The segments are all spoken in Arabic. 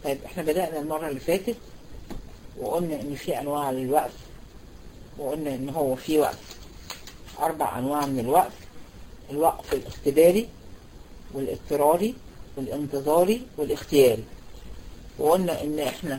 طيب احنا بدأنا المرة اللي فاتت وقلنا ان في انواع للوقف، وقلنا ان هو في وقف 4 انواع من الوقف: الوقف الاختباري والاضطراري والانتظاري والاختياري. وقلنا ان احنا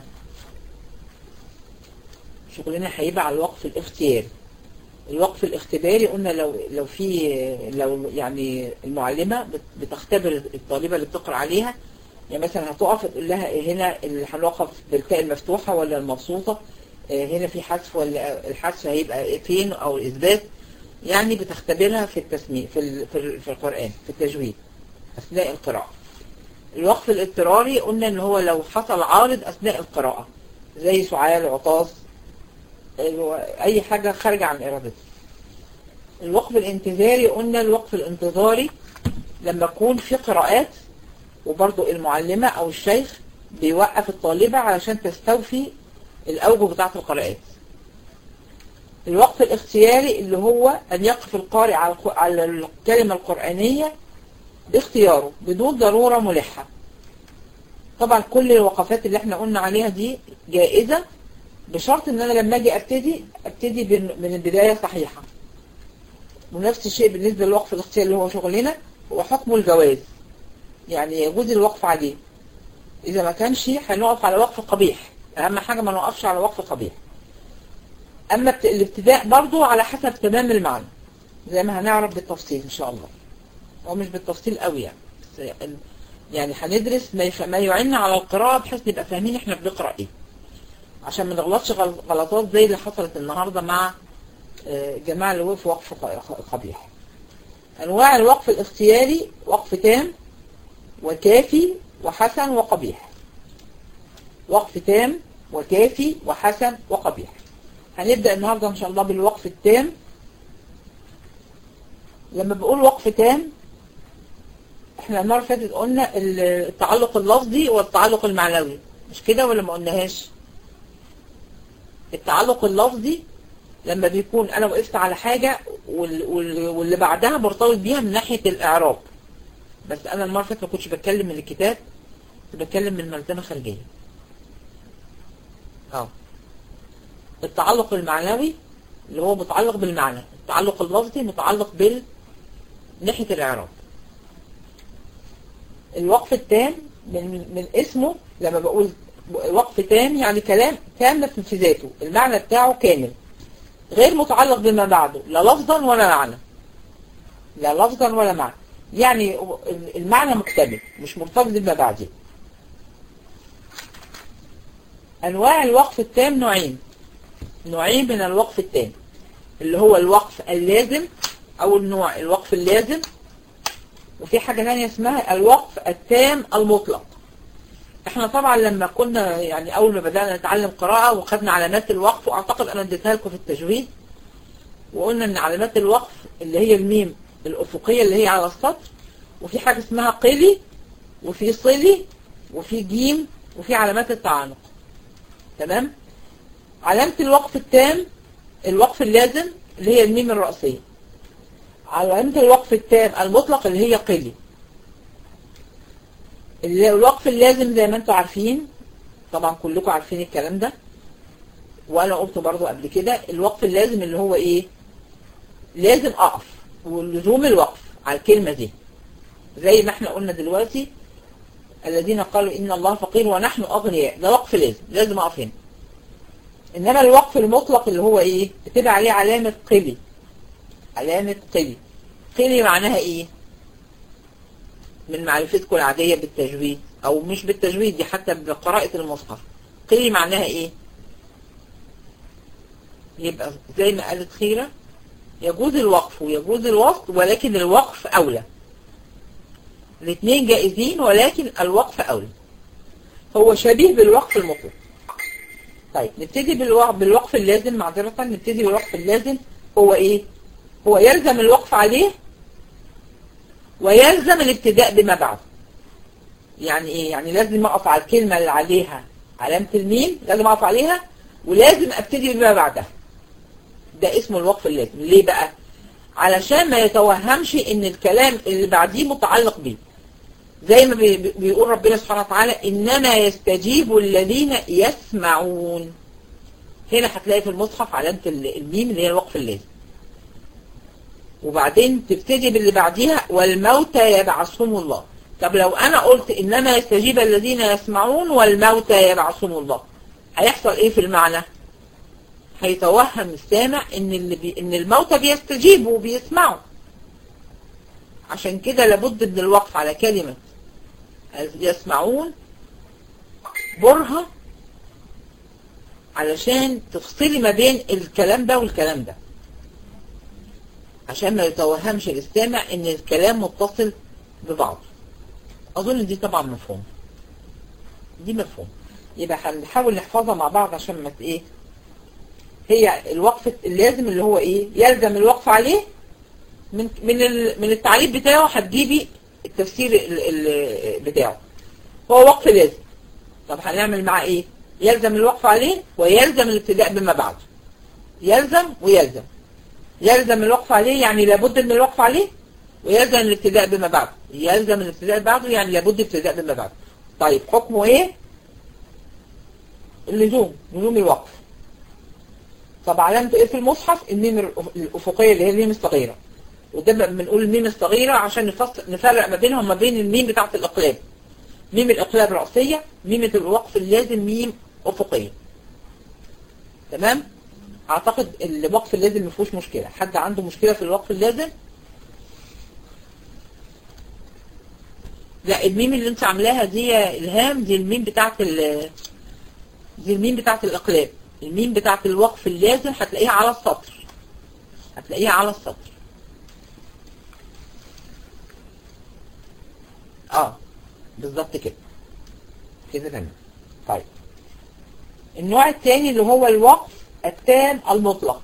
شغلنا هيبقى على الوقف الاختياري. الوقف الاختباري قلنا لو يعني المعلمة بتختبر الطالبة اللي بتقرأ عليها، يعني مثلا هتقف تقول لها هنا اللي هنوقف بالتاء المفتوحة ولا المبسوطة، هنا في حذف ولا الحذف هيبقى فين او الاثبات، يعني بتختبرها في التسميع في القرآن في التجويد اثناء القراءة. الوقف الاضطراري قلنا ان هو لو حصل عارض اثناء القراءة زي سعال، عطاس، اي حاجة خارجة عن ارادتها. الوقف الانتظاري قلنا الوقف الانتظاري لما يكون في قراءات وبرضو المعلمة او الشيخ بيوقف الطالبة علشان تستوفي الاوجه بتاعة القراءات. الوقف الاختياري اللي هو ان يقف القارئ على الكلمة القرآنية باختياره بدون ضرورة ملحة. طبعا كل الوقفات اللي احنا قلنا عليها دي جائزة، بشرط ان انا لما اجي ابتدي من البداية صحيحة. ونفس الشيء بالنسبة للوقف الاختياري اللي هو شغلنا، هو حكم الجواز، يعني يجوز الوقف عليه. اذا ما كانش هنقف على وقف قبيح، اهم حاجة ما نوقفش على وقف قبيح. اما الابتداء برضو على حسب تمام المعنى زي ما هنعرف بالتفصيل ان شاء الله، او مش بالتفصيل قوي يعني هندرس ما يعين على القراءة بحيث نبقى فاهمين احنا بنقرأ ايه، عشان ما نغلطش غلطات زي اللي حصلت النهاردة مع جماعة اللي وقفوا وقف قبيح. انواع الوقف الاختياري: وقف تام وكافي وحسن وقبيح. وقف تام وكافي وحسن وقبيح. هنبدأ النهاردة ان شاء الله بالوقف التام. لما بقول وقف تام، احنا المرة اللي فاتت قلنا التعلق اللفظي والتعلق المعنوي، مش كده ولا ما قلناهاش؟ التعلق اللفظي لما بيكون انا وقفت على حاجة واللي بعدها مرتبط بيها من ناحية الاعراب، بس انا المرة اللي فاتت ما كنتش بتكلم من الكتاب، كنت بتكلم من ملزمة خارجية. التعلق المعنوي اللي هو متعلق بالمعنى، التعلق اللفظي متعلق ناحية الاعراب. الوقف التام من اسمه، لما بقول وقف تام يعني كلام كامل في ذاته، المعنى بتاعه كامل غير متعلق بما بعده لا لفظا ولا معنى، لا لفظا ولا معنى، يعني المعنى مكتمل مش مرتبط بما بعده. انواع الوقف التام نوعين من الوقف التام، اللي هو الوقف اللازم او النوع الوقف اللازم، وفي حاجة ثانية اسمها الوقف التام المطلق. احنا طبعا لما كنا يعني اول ما بدأنا نتعلم قراءة وخدنا علامات الوقف، واعتقد انا اديتها لكم في التجويد، وقلنا ان علامات الوقف اللي هي الميم الافقية اللي هي على السطر، وفي حاجة اسمها قلي، وفي صلي، وفي جيم، وفي علامات التعانق. تمام؟ علامة الوقف التام الوقف اللازم اللي هي الميم الرئيسية. علامة الوقف التام المطلق اللي هي قلي. الوقف اللازم زي ما انتم عارفين، طبعا كلكم عارفين الكلام ده وانا قلت برضو قبل كده، الوقف اللازم اللي هو ايه؟ لازم اقف، ولزوم الوقف على الكلمة دي زي ما احنا قلنا دلوقتي الذين قالوا ان الله فقير ونحن اغنياء، ده وقف لازم اقف هنا. انما الوقف المطلق اللي هو ايه؟ بتبقى عليه علامة قلي. علامة قلي. قلي معناها ايه؟ من معرفتكم العادية بالتجويد او مش بالتجويد، دي حتى بقراءة المصحف. قلي معناها ايه؟ يبقى زي ما قالت خيرة، يجوز الوقف ويجوز الوسط، ولكن الوقف اولى. الاثنين جائزين ولكن الوقف اولى. هو شبيه بالوقف المطلق. طيب نبتدي بالوقف اللازم. معذرة نبتدي بالوقف اللازم. هو ايه؟ هو يلزم الوقف عليه ويلزم الابتداء بما بعده. يعني ايه؟ يعني لازم اقف على الكلمة اللي عليها علامة الميم، لازم اقف عليها، ولازم ابتدي بما بعدها. ده اسمه الوقف اللازم. ليه بقى؟ علشان ما يتوهمش ان الكلام اللي بعديه متعلق بيه. زي ما بيقول ربنا سبحانه وتعالى إنما يستجيب الذين يسمعون. هنا هتلاقي في المصحف علامة الميم اللي هي الوقف اللازم، وبعدين تبتدي باللي بعديها والموتى يبعثهم الله. طب لو أنا قلت إنما يستجيب الذين يسمعون والموتى يبعثهم الله، هيحصل إيه في المعنى؟ هيتوهم السامع إن الموتى بيستجيبوا وبيسمعوا. عشان كده لابد من الوقف على كلمة يسمعون برهة علشان تفصلي ما بين الكلام ده والكلام ده، عشان ما يتوهمش السامع ان الكلام متصل ببعض. اظن دي طبعا مفهوم، دي مفهوم. يبقى هنحاول نحفظها مع بعض عشان ما ايه. هي الوقف اللازم اللي هو ايه؟ يلزم الوقف عليه من التعريف بتاعه هتجيبي التفسير بتاعه. هو وقف لازم. طب هنعمل معاه ايه؟ يلزم الوقف عليه ويلزم الابتداء بما بعده. يلزم ويلزم. يلزم الوقف عليه يعني لابد من الوقف عليه، ويلزم الابتداء بما بعده. يلزم الابتداء بعده يعني لابد الابتداء بما بعده. طيب حكمه ايه؟ اللزوم، لزوم الوقف. طب علامته ايه في المصحف؟ الميم الافقيه اللي هي الميم الصغيره. وده بنقول الميم الصغيره عشان نفرق ما بينهم وما بين الميم بتاعه الاقلاب. ميم الاقلاب رأسيه، ميم الوقف اللازم ميم افقيه. تمام؟ اعتقد الوقف اللازم ما فيهوش مشكله. حد عنده مشكله في الوقف اللازم؟ لا، الميم اللي انت عاملاها دي الهام، دي الميم بتاعه دي الميم بتاعه الاقلاب. الميم بتاعه الوقف اللازم هتلاقيها على السطر. هتلاقيها على السطر. بالظبط كده. كده تمام. طيب النوع الثاني اللي هو الوقف التام المطلق.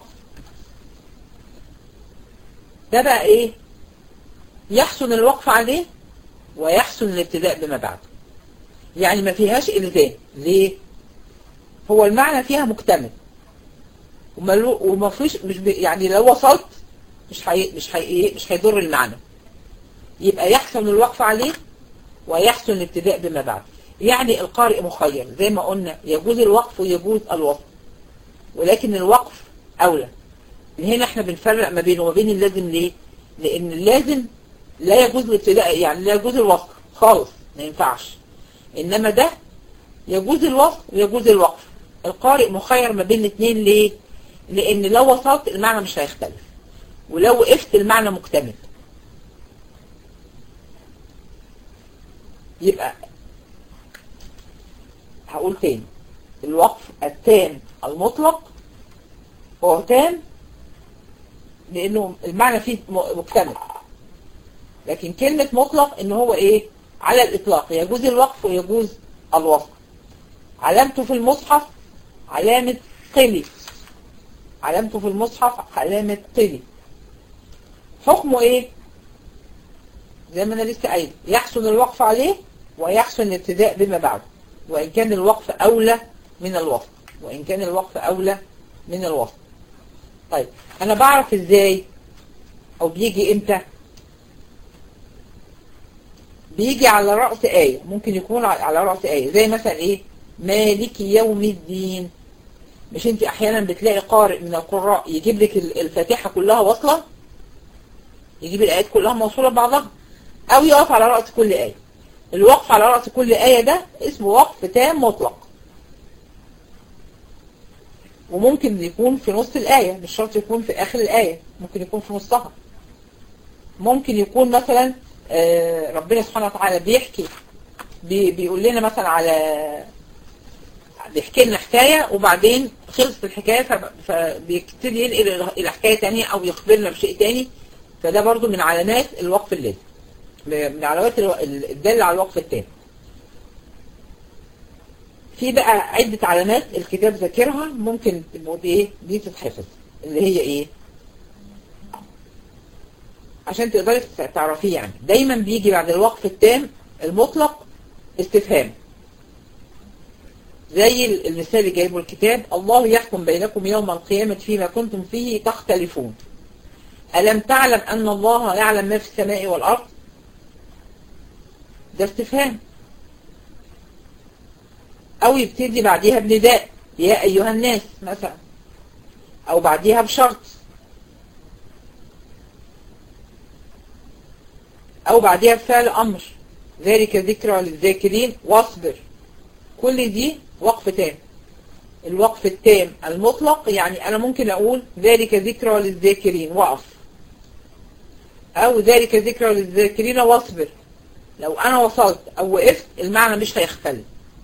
ده بقى ايه؟ يحسن الوقف عليه ويحسن الابتداء بما بعده. يعني ما فيهاش الزام. ليه؟ هو المعنى فيها مكتمل وما فيش يعني لو وصلت مش هيضر المعنى. يبقى يحسن الوقف عليه ويحسن الابتداء بما بعد. يعني القارئ مخير زي ما قلنا، يجوز الوقف ويجوز الوصف، ولكن الوقف أولى. من هنا احنا بنفرق ما بينه وما بين اللازم. ليه؟ لأن اللازم لا يجوز الابتداء، يعني لا يجوز الوصف خالص، ما ينفعش. إنما ده يجوز الوصف ويجوز الوقف. القارئ مخير ما بين الاثنين. ليه؟ لأن لو وصلت المعنى مش هيختلف، ولو وقفت المعنى مكتمل. يبقى هقول تاني، الوقف التام المطلق هو تام لأنه المعنى فيه مكتمل. لكن كلمة مطلق إن هو إيه؟ على الإطلاق، يجوز الوقف ويجوز الوصف. علامته في المصحف علامة قلي. علامته في المصحف علامة قلي. حكمه إيه؟ زي ما أنا لسه قايل، يحسن الوقف عليه ويحسن الابتداء بما بعده، وإن كان الوقف أولى من الوصف. وإن كان الوقف أولى من الوصف. طيب أنا بعرف إزاي أو بيجي إمتى؟ بيجي على رأس آية. ممكن يكون على رأس آية زي مثلا إيه؟ مالك يوم الدين. مش أنت أحيانا بتلاقي قارئ من القراء يجيب لك الفاتحة كلها واصلة، يجيب الآيات كلها موصولة ببعضها، أو يقف على رأس كل آية. الوقف على رأس كل آية ده اسمه وقف تام مطلق. وممكن يكون في نص الآية، مش شرط يكون في آخر الآية، ممكن يكون في نصها. ممكن يكون مثلا ربنا سبحانه وتعالى بيحكي، بيقول لنا مثلا على، بيحكي لنا حكاية وبعدين خلصت الحكاية فبيبتدي ينقل إلى حكاية تانية أو يخبرنا بشيء تاني. فده برضو من علامات الوقف اللازم، من علامات الدالة على الوقف التام. في بقى عدة علامات الكتاب ذاكرها ممكن تبقى دي تتحفظ، اللي هي ايه؟ عشان تقدري تعرفيه. يعني دايما بيجي بعد الوقف التام المطلق استفهام، زي المثال اللي جايبه الكتاب: الله يحكم بينكم يوم القيامة فيما كنتم فيه تختلفون. ألم تعلم أن الله يعلم ما في السماء والأرض؟ ده استفهام. او يبتدي بعديها بنداء يا ايها الناس مثلا، او بعديها بشرط، او بعديها بفعل امر، ذلك ذكرى للذاكرين واصبر. كل دي وقف تام. الوقف التام المطلق يعني انا ممكن اقول ذلك ذكرى للذاكرين واقف، او ذلك ذكرى للذاكرين واصبر. لو انا وصلت او وقفت المعنى مش هيختلف،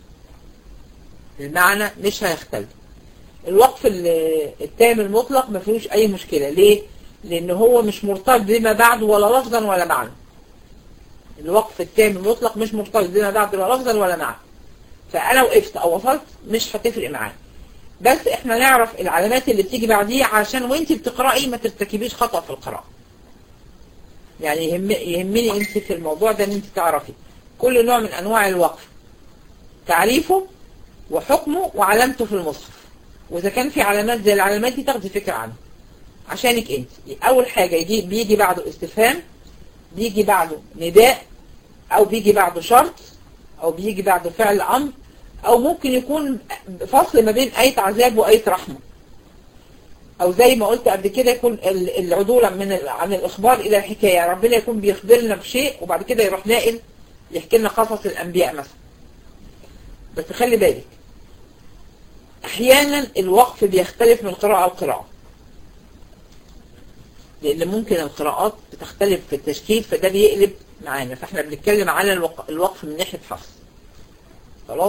المعنى مش هيختلف. الوقف التام المطلق ما فيهوش اي مشكلة. ليه؟ لان هو مش مرتبط بما بعد ولا لفظا ولا معنى. الوقف التام المطلق مش مرتبط بما بعد ولا لفظا ولا معنى، فانا وقفت او وصلت مش هتفرق معايا. بس احنا نعرف العلامات اللي بتيجي بعديه عشان وانت بتقرأي ما ترتكبيش خطأ في القراءة. يعني يهمني انت في الموضوع ده ان انت تعرفي كل نوع من انواع الوقف، تعريفه وحكمه وعلامته في المصحف، واذا كان في علامات زي العلامات دي تاخدي فكرة عنها عشانك انت. اول حاجة بيجي بعده استفهام، بيجي بعده نداء، او بيجي بعده شرط، او بيجي بعده فعل امر، او ممكن يكون فصل ما بين آية عذاب وآية رحمة، او زي ما قلت قبل كده يكون العدول عن الاخبار الى الحكاية. ربنا يكون بيخبرنا بشيء وبعد كده يروح ناقل يحكي لنا قصص الانبياء مثلا. بس خلي بالك احيانا الوقف بيختلف من قراءة لقراءة، لان ممكن القراءات بتختلف في التشكيل فده بيقلب معانا. فاحنا بنتكلم على الوقف من ناحية حفظ. خلاص؟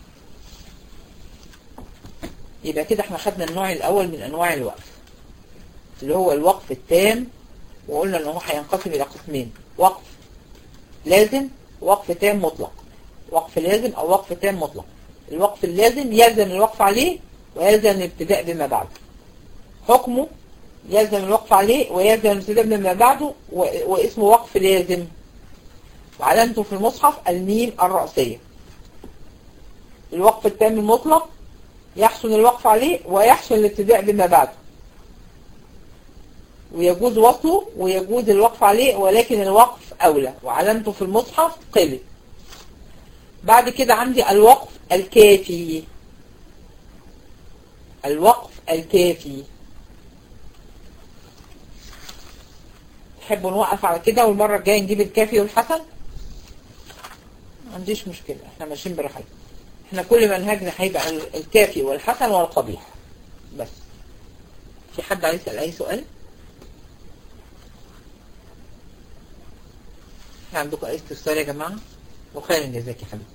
يبقى كده احنا خدنا النوع الاول من انواع الوقف اللي هو الوقف التام، وقلنا ان هو هينقسم الى قسمين: وقف لازم ووقف تام مطلق. وقف لازم او وقف تام مطلق. الوقف اللازم يلزم الوقف عليه ويلزم الابتداء بما بعده. حكمه يلزم الوقف عليه ويلزم الابتداء بما بعده، واسمه وقف لازم، وعلامته في المصحف الميم الرأسية. الوقف التام المطلق يحسن الوقف عليه ويحسن الابتداء بما بعده، ويجوز وصله ويجوز الوقف عليه، ولكن الوقف أولى وعلامته في المصحف قلة. بعد كده عندي الوقف الكافي. الوقف الكافي تحبوا نوقف على كده والمرة الجاية نجيب الكافي والحسن؟ ما عنديش مشكلة، احنا ماشيين براحتنا. احنا كل منهجنا هيبقى الكافي والحسن والقبيح بس. في حد عايز يسأل اي سؤال؟ عندكم اي استفسار يا جماعة؟ وخير جزاك يا حبيبتي.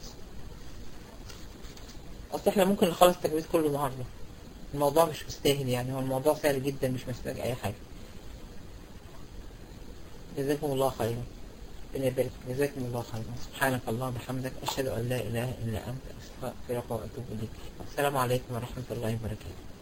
اصل احنا ممكن نخلص التجويد كله النهارده، الموضوع مش مستاهل يعني، هو الموضوع سهل جدا مش محتاج اي حاجة. جزاكم الله خيرا. جزاكم الله خيرا. سبحانك اللهم وبحمدك أشهد أن لا إله إلا أنت أستغفرك وأتوب إليك. السلام عليكم ورحمة الله وبركاته.